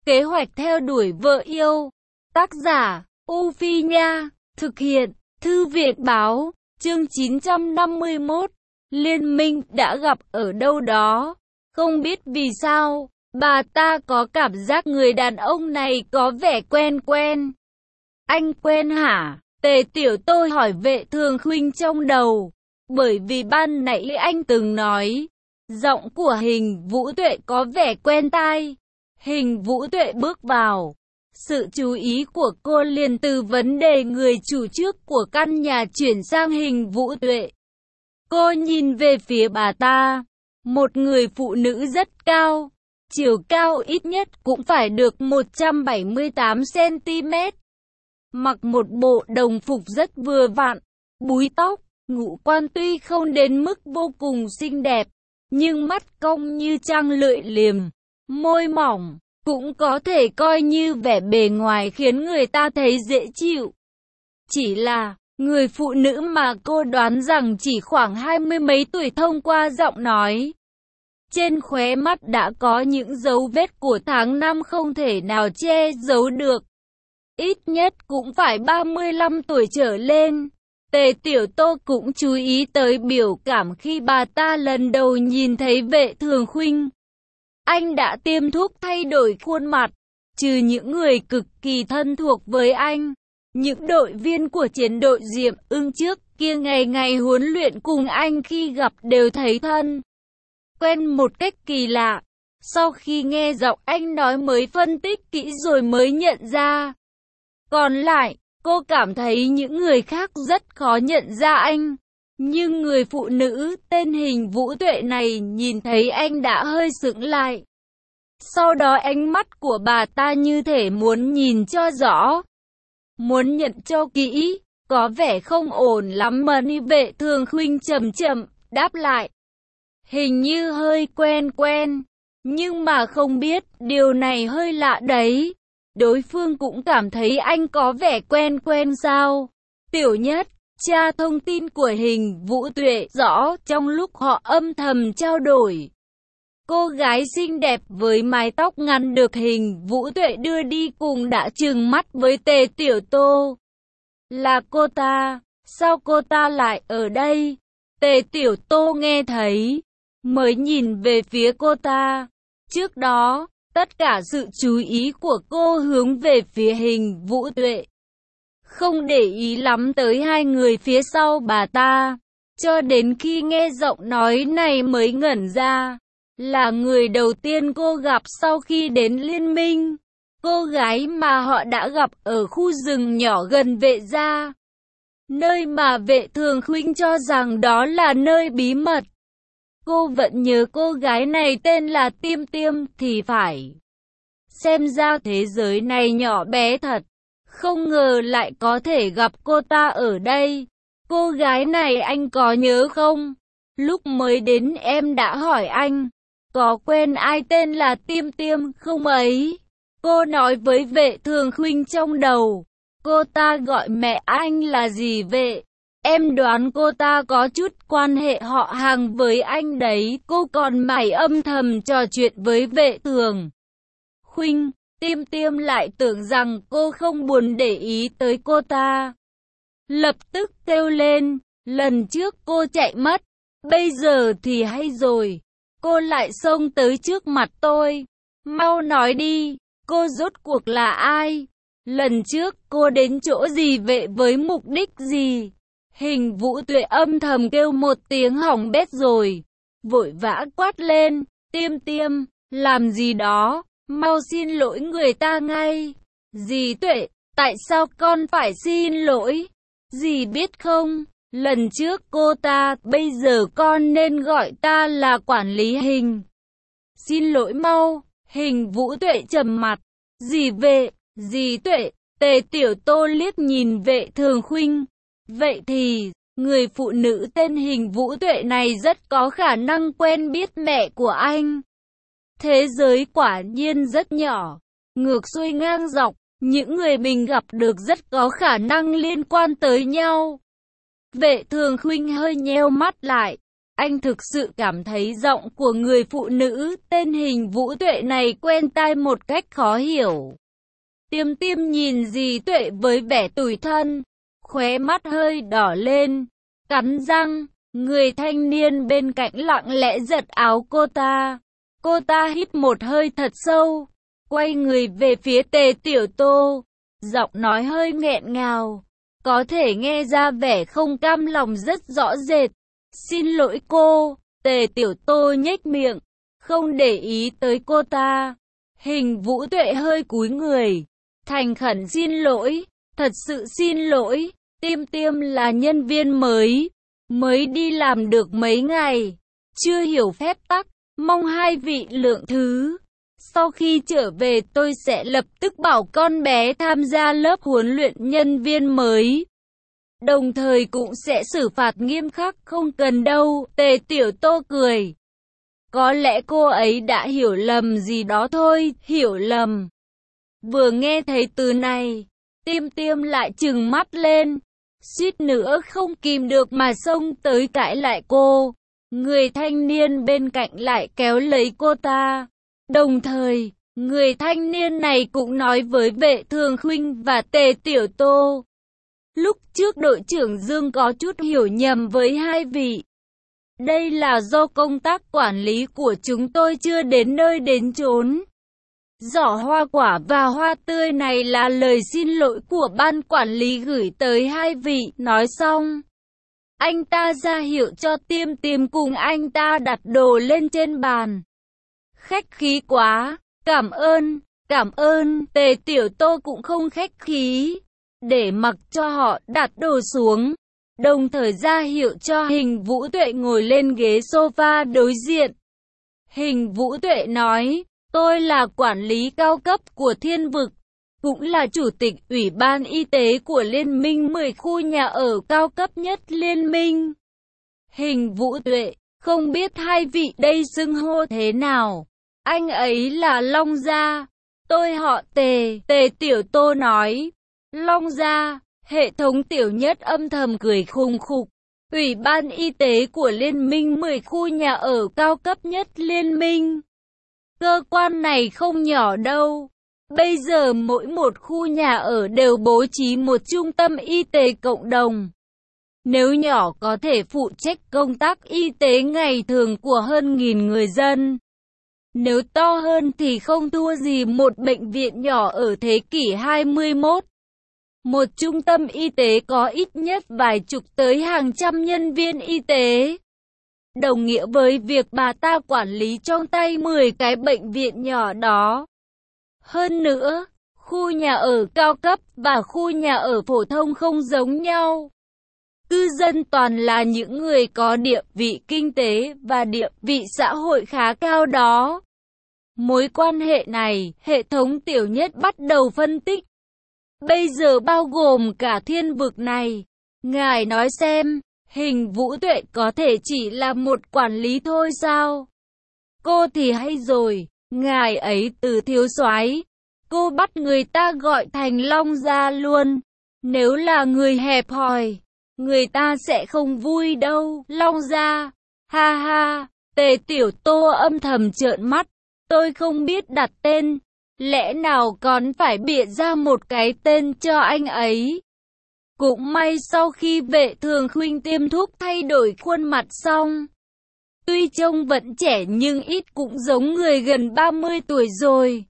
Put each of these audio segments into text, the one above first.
Kế hoạch theo đuổi vợ yêu. Tác giả, U Phi Nha. Thực hiện, Thư viện Báo. Chương 951. Liên minh đã gặp ở đâu đó. Không biết vì sao, bà ta có cảm giác người đàn ông này có vẻ quen quen. Anh quen hả? Tề Tiểu Tô hỏi Vệ Thường Khuynh trong đầu. Bởi vì ban nãy anh từng nói, giọng của Hình Vũ Tuệ có vẻ quen tai. Hình Vũ Tuệ bước vào. Sự chú ý của cô liền từ vấn đề người chủ trước của căn nhà chuyển sang Hình Vũ Tuệ. Cô nhìn về phía bà ta. Một người phụ nữ rất cao. Chiều cao ít nhất cũng phải được 178cm. Mặc một bộ đồng phục rất vừa vặn. Búi tóc, ngũ quan tuy không đến mức vô cùng xinh đẹp, nhưng mắt cong như trăng lưỡi liềm, môi mỏng, cũng có thể coi như vẻ bề ngoài khiến người ta thấy dễ chịu. Chỉ là, người phụ nữ mà cô đoán rằng chỉ khoảng 20 mấy tuổi thông qua giọng nói. Trên khóe mắt đã có những dấu vết của tháng năm không thể nào che giấu được. Ít nhất cũng phải 35 tuổi trở lên. Tề Tiểu Tô cũng chú ý tới biểu cảm khi bà ta lần đầu nhìn thấy Vệ Thường Khuynh. Anh đã tiêm thuốc thay đổi khuôn mặt, trừ những người cực kỳ thân thuộc với anh. Những đội viên của chiến đội Diệm Ưng trước kia ngày ngày huấn luyện cùng anh khi gặp đều thấy thân quen một cách kỳ lạ. Sau khi nghe giọng anh nói mới phân tích kỹ rồi mới nhận ra. Còn lại, cô cảm thấy những người khác rất khó nhận ra anh. Nhưng người phụ nữ tên Hình Vũ Tuệ này nhìn thấy anh đã hơi sững lại. Sau đó ánh mắt của bà ta như thể muốn nhìn cho rõ. Muốn nhận cho kỹ, có vẻ không ổn lắm mà ni. Vệ Thường Khuynh chậm chậm đáp lại. Hình như hơi quen quen, nhưng mà không biết, điều này hơi lạ đấy. Đối phương cũng cảm thấy anh có vẻ quen quen sao? Tiểu Nhất, tra thông tin của Hình Vũ Tuệ rõ trong lúc họ âm thầm trao đổi. Cô gái xinh đẹp với mái tóc ngắn được Hình Vũ Tuệ đưa đi cùng đã trừng mắt với Tề Tiểu Tô. Là cô ta, sao cô ta lại ở đây? Tề Tiểu Tô nghe thấy, mới nhìn về phía cô ta. Trước đó, tất cả sự chú ý của cô hướng về phía Hình Vũ Tuệ. Không để ý lắm tới hai người phía sau bà ta. Cho đến khi nghe giọng nói này mới ngẩn ra. Là người đầu tiên cô gặp sau khi đến liên minh. Cô gái mà họ đã gặp ở khu rừng nhỏ gần Vệ gia. Nơi mà Vệ Thường Khuynh cho rằng đó là nơi bí mật. Cô vẫn nhớ cô gái này tên là Tiêm Tiêm thì phải. Xem ra thế giới này nhỏ bé thật. Không ngờ lại có thể gặp cô ta ở đây. Cô gái này anh có nhớ không? Lúc mới đến em đã hỏi anh. Có quen ai tên là Tiêm Tiêm không ấy? Cô nói với Vệ Thường Khuynh trong đầu. Cô ta gọi mẹ anh là gì Vệ? Em đoán cô ta có chút quan hệ họ hàng với anh đấy. Cô còn mải âm thầm trò chuyện với Vệ Thường Khuynh. Tiêm Tiêm lại tưởng rằng cô không buồn để ý tới cô ta. Lập tức kêu lên. Lần trước cô chạy mất. Bây giờ thì hay rồi. Cô lại xông tới trước mặt tôi. Mau nói đi. Cô rốt cuộc là ai? Lần trước cô đến chỗ gì Vệ với mục đích gì? Hình Vũ Tuệ âm thầm kêu một tiếng hỏng bét rồi. Vội vã quát lên. Tiêm Tiêm, làm gì đó? Mau xin lỗi người ta ngay. Dì Tuệ, tại sao con phải xin lỗi? Dì biết không? Lần trước cô ta, bây giờ con nên gọi ta là quản lý Hình. Xin lỗi mau. Hình Vũ Tuệ trầm mặt. Dì Vệ, dì Tuệ. Tề Tiểu Tô liếc nhìn Vệ Thường Khuynh. Vậy thì, người phụ nữ tên Hình Vũ Tuệ này rất có khả năng quen biết mẹ của anh. Thế giới quả nhiên rất nhỏ. Ngược xuôi ngang dọc, những người mình gặp được rất có khả năng liên quan tới nhau. Vệ Thường Khuynh hơi nheo mắt lại. Anh thực sự cảm thấy giọng của người phụ nữ tên Hình Vũ Tuệ này quen tai một cách khó hiểu. Tiêm Tiêm nhìn dì Tuệ với vẻ tủi thân, khóe mắt hơi đỏ lên, cắn răng. Người thanh niên bên cạnh lặng lẽ giật áo cô ta. Cô ta hít một hơi thật sâu, quay người về phía Tề Tiểu Tô, giọng nói hơi nghẹn ngào, có thể nghe ra vẻ không cam lòng rất rõ rệt. Xin lỗi cô. Tề Tiểu Tô nhếch miệng, không để ý tới cô ta. Hình Vũ Tuệ hơi cúi người, thành khẩn xin lỗi, thật sự xin lỗi. Tiêm Tiêm là nhân viên mới đi làm được mấy ngày, chưa hiểu phép tắc, mong hai vị lượng thứ. Sau khi trở về tôi sẽ lập tức bảo con bé tham gia lớp huấn luyện nhân viên mới. Đồng thời cũng sẽ xử phạt nghiêm khắc. Không cần đâu. Tề Tiểu Tô cười. Có lẽ cô ấy đã hiểu lầm gì đó thôi. Hiểu lầm. Vừa nghe thấy từ này, Tiêm Tiêm lại trừng mắt lên, suýt nữa không kìm được mà xông tới cãi lại cô. Người thanh niên bên cạnh lại kéo lấy cô ta. Đồng thời, người thanh niên này cũng nói với Vệ Thường Khuynh và Tề Tiểu Tô. Lúc trước đội trưởng Dương có chút hiểu nhầm với hai vị. Đây là do công tác quản lý của chúng tôi chưa đến nơi đến chốn. Giỏ hoa quả và hoa tươi này là lời xin lỗi của ban quản lý gửi tới hai vị. Nói xong, anh ta ra hiệu cho Tiêm Tiêm cùng anh ta đặt đồ lên trên bàn. Khách khí quá, cảm ơn. Tề Tiểu Tô cũng không khách khí, để mặc cho họ đặt đồ xuống, đồng thời ra hiệu cho Hình Vũ Tuệ ngồi lên ghế sofa đối diện. Hình Vũ Tuệ nói, tôi là quản lý cao cấp của Thiên Vực, cũng là chủ tịch Ủy ban Y tế của Liên minh 10 khu nhà ở cao cấp nhất Liên minh. Hình Vũ Tuệ, không biết hai vị đây xưng hô thế nào? Anh ấy là Long Gia, tôi họ Tề. Tề Tiểu Tô nói, Long Gia. Hệ thống Tiểu Nhất âm thầm cười khùng khục. Ủy ban Y tế của Liên minh 10 khu nhà ở cao cấp nhất Liên minh. Cơ quan này không nhỏ đâu. Bây giờ mỗi một khu nhà ở đều bố trí một trung tâm y tế cộng đồng. Nếu nhỏ có thể phụ trách công tác y tế ngày thường của hơn 1.000 người dân. Nếu to hơn thì không thua gì một bệnh viện nhỏ ở thế kỷ 21. Một trung tâm y tế có ít nhất vài chục tới hàng trăm nhân viên y tế. Đồng nghĩa với việc bà ta quản lý trong tay 10 cái bệnh viện nhỏ đó. Hơn nữa, khu nhà ở cao cấp và khu nhà ở phổ thông không giống nhau. Cư dân toàn là những người có địa vị kinh tế và địa vị xã hội khá cao đó. Mối quan hệ này, hệ thống Tiểu Nhất bắt đầu phân tích. Bây giờ bao gồm cả Thiên Vực này. Ngài nói xem, Hình Vũ Tuệ có thể chỉ là một quản lý thôi sao? Cô thì hay rồi, ngài ấy từ thiếu soái, cô bắt người ta gọi thành Long Gia luôn. Nếu là người hẹp hòi, người ta sẽ không vui đâu. Long Gia, ha ha. Tề Tiểu Tô âm thầm trợn mắt. Tôi không biết đặt tên, lẽ nào còn phải bịa ra một cái tên cho anh ấy. Cũng may sau khi Vệ Thường Khuynh tiêm thuốc thay đổi khuôn mặt xong. Tuy trông vẫn trẻ nhưng ít cũng giống người gần 30 tuổi rồi.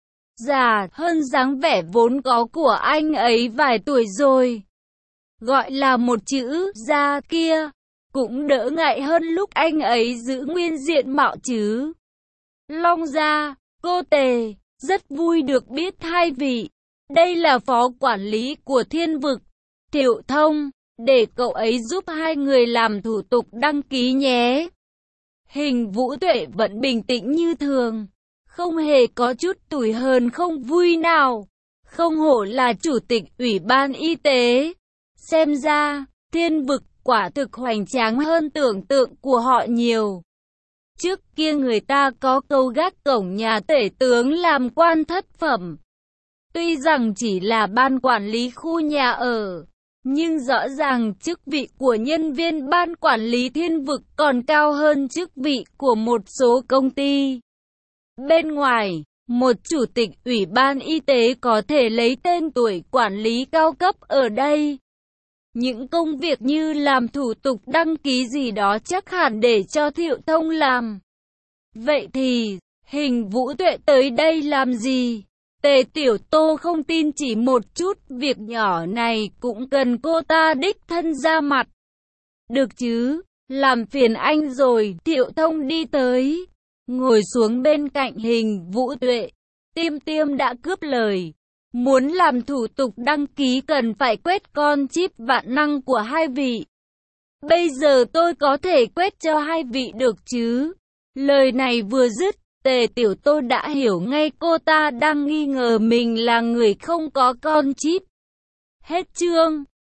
Già hơn dáng vẻ vốn có của anh ấy vài tuổi rồi. Gọi là một chữ già kia, cũng đỡ ngại hơn lúc anh ấy giữ nguyên diện mạo chứ. Long Gia, cô Tề, rất vui được biết hai vị. Đây là phó quản lý của Thiên Vực, Thiệu Thông, để cậu ấy giúp hai người làm thủ tục đăng ký nhé. Hình Vũ Tuệ vẫn bình tĩnh như thường, không hề có chút tủi hờn không vui nào. Không hổ là chủ tịch Ủy ban Y tế. Xem ra, Thiên Vực quả thực hoành tráng hơn tưởng tượng của họ nhiều. Trước kia người ta có câu gác cổng nhà tể tướng làm quan thất phẩm. Tuy rằng chỉ là ban quản lý khu nhà ở, Nhưng rõ ràng chức vị của nhân viên ban quản lý thiên vực còn cao hơn chức vị của một số công ty. Bên ngoài, một chủ tịch ủy ban y tế có thể lấy tên tuổi quản lý cao cấp ở đây. Những công việc như làm thủ tục đăng ký gì đó chắc hẳn để cho Thiệu Thông làm. Vậy thì, Hình Vũ Tuệ tới đây làm gì? Tề Tiểu Tô không tin chỉ một chút, việc nhỏ này cũng cần cô ta đích thân ra mặt. Được chứ, làm phiền anh rồi. Thiệu Thông đi tới, ngồi xuống bên cạnh Hình Vũ Tuệ. Tiêm Tiêm đã cướp lời. Muốn làm thủ tục đăng ký cần phải quét con chip vạn năng của hai vị. Bây giờ tôi có thể quét cho hai vị được chứ? Lời này vừa dứt, Tề Tiểu Tô đã hiểu ngay cô ta đang nghi ngờ mình là người không có con chip. Hết chương.